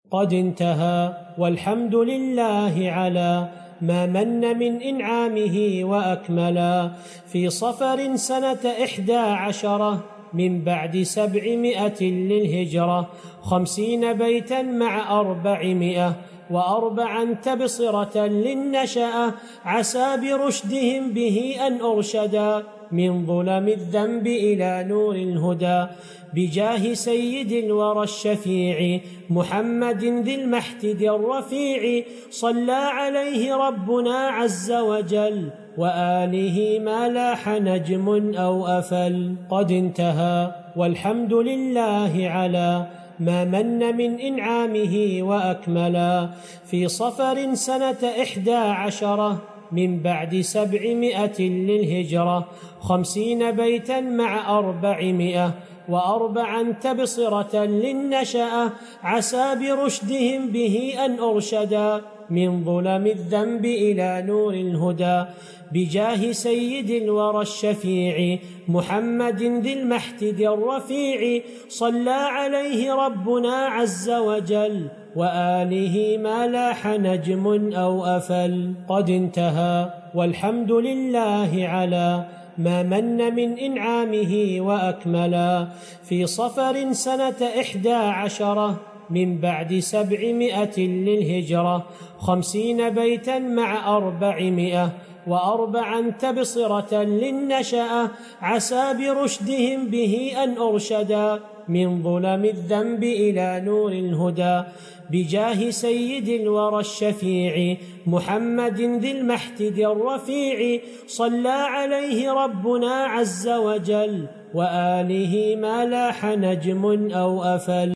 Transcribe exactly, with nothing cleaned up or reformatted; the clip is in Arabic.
قد انتهى، والحمد لله على ما من من إنعامه وأكملا. في صفر سنة إحدى عشرة من بعد سبعمائة للهجرة، خمسين بيتا مع أربعمائة وأربعا تبصرة للنشأة، عسى برشدهم به أن أرشدا من ظلم الذنب إلى نور الهدى، بجاه سيد الورى الشفيع محمد ذي المحتد الرفيع، صلى عليه ربنا عز وجل وآله ما لاح نجم أو أفل. قد انتهى، والحمد لله على ما من من إنعامه وأكملا. في صفر سنة إحدى عشرة من بعد سبعمائة للهجرة، خمسين بيتا مع أربعمائة وأربعا تبصرة للنشأة، عسى برشدهم به أن أرشدا من ظلم الذنب إلى نور الهدى، بجاه سيد الورى الشفيع محمد ذي المحتد الرفيع، صلى عليه ربنا عز وجل وآله ما لاح نجم أو أفل. قد انتهى، والحمد لله على ما من من إنعامه وأكملا. في صفر سنة إحدى عشرة من بعد سبعمائة للهجرة، خمسين بيتا مع أربعمائة وأربعا تبصرة للنشأة، عسى برشدهم به أن أرشدا من ظلم الذنب إلى نور الهدى، بجاه سيد الورى الشفيع محمد ذي المحتد الرفيع، صلى عليه ربنا عز وجل وآله ما لاح نجم أو أفل.